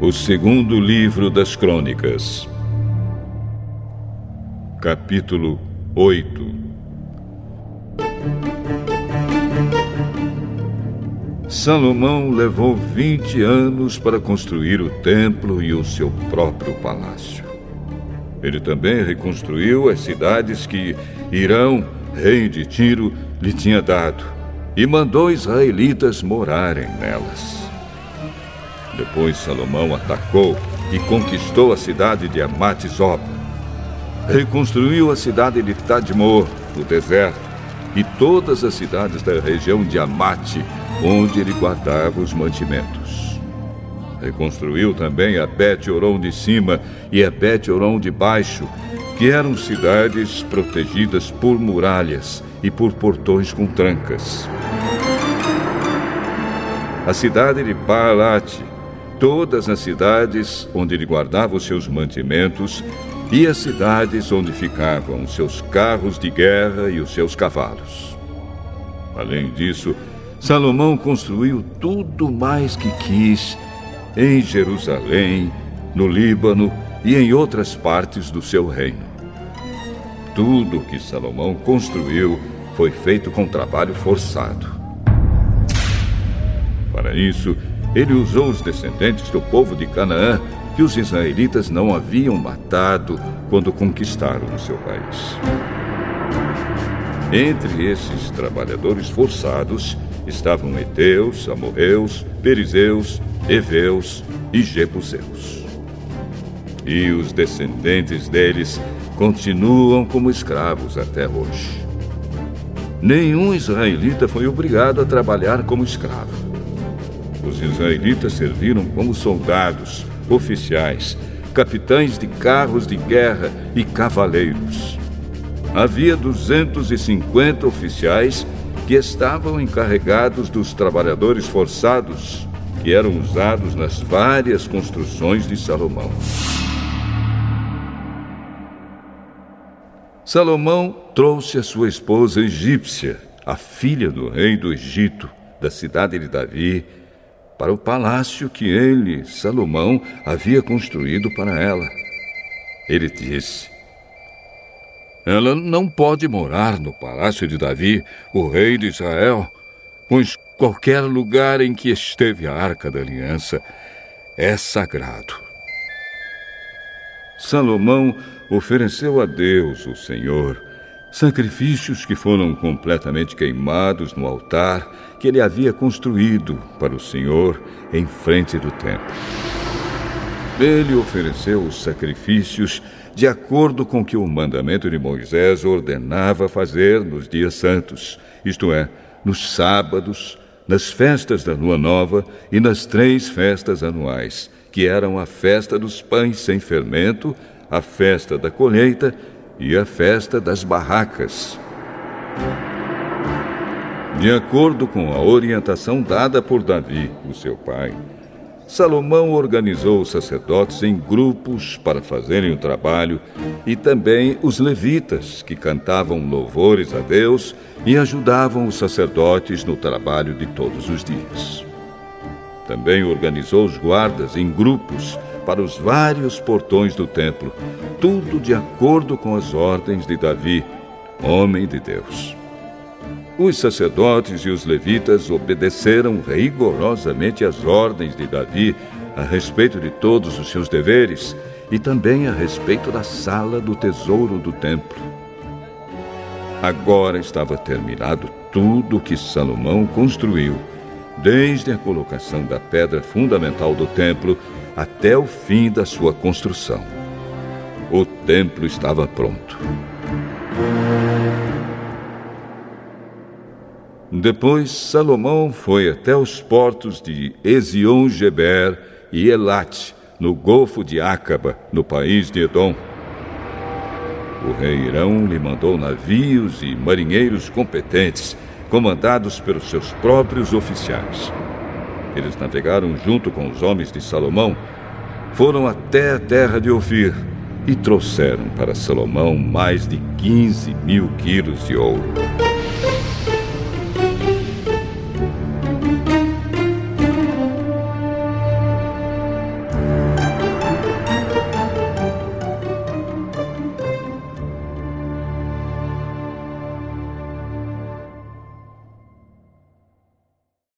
O segundo livro das Crônicas. Capítulo 8. Salomão levou 20 anos para construir o templo e o seu próprio palácio. Ele também reconstruiu as cidades que Hirão, rei de Tiro, lhe tinha dado, e mandou israelitas morarem nelas. Depois Salomão atacou e conquistou a cidade de Amate-Zoba. Reconstruiu a cidade de Tadmor, no deserto, e todas as cidades da região de Amate, onde ele guardava os mantimentos. Reconstruiu também a Bet-Horon de cima e a Bet-Horon de baixo, que eram cidades protegidas por muralhas e por portões com trancas. A cidade de Baalat, todas as cidades onde ele guardava os seus mantimentos e as cidades onde ficavam os seus carros de guerra e os seus cavalos. Além disso, Salomão construiu tudo mais que quis em Jerusalém, no Líbano e em outras partes do seu reino. Tudo que Salomão construiu foi feito com trabalho forçado. Para isso, ele usou os descendentes do povo de Canaã, que os israelitas não haviam matado quando conquistaram o seu país. Entre esses trabalhadores forçados estavam heteus, amorreus, perizeus, heveus e jebuseus. E os descendentes deles continuam como escravos até hoje. Nenhum israelita foi obrigado a trabalhar como escravo. Os israelitas serviram como soldados, oficiais, capitães de carros de guerra e cavaleiros. Havia 250 oficiais que estavam encarregados dos trabalhadores forçados, que eram usados nas várias construções de Salomão. Salomão trouxe a sua esposa egípcia, a filha do rei do Egito, da cidade de Davi, para o palácio que ele, Salomão, havia construído para ela. Ele disse: "Ela não pode morar no palácio de Davi, o rei de Israel, pois qualquer lugar em que esteve a Arca da Aliança é sagrado." Salomão ofereceu a Deus, o Senhor, sacrifícios que foram completamente queimados no altar que ele havia construído para o Senhor em frente do templo. Ele ofereceu os sacrifícios de acordo com que o mandamento de Moisés ordenava fazer nos dias santos, isto é, nos sábados, nas festas da lua nova e nas 3 festas anuais, que eram a festa dos pães sem fermento, a festa da colheita e a festa das barracas. De acordo com a orientação dada por Davi, o seu pai, Salomão organizou os sacerdotes em grupos para fazerem o trabalho e também os levitas, que cantavam louvores a Deus e ajudavam os sacerdotes no trabalho de todos os dias. Também organizou os guardas em grupos para os vários portões do templo, tudo de acordo com as ordens de Davi, homem de Deus. Os sacerdotes e os levitas obedeceram rigorosamente às ordens de Davi a respeito de todos os seus deveres e também a respeito da sala do tesouro do templo. Agora estava terminado tudo o que Salomão construiu, desde a colocação da pedra fundamental do templo até o fim da sua construção. O templo estava pronto. Depois, Salomão foi até os portos de Ezion-Geber e Elat, no Golfo de Acaba, no país de Edom. O rei Hirão lhe mandou navios e marinheiros competentes, comandados pelos seus próprios oficiais. Eles navegaram junto com os homens de Salomão, foram até a terra de Ofir e trouxeram para Salomão mais de 15.000 quilos de ouro.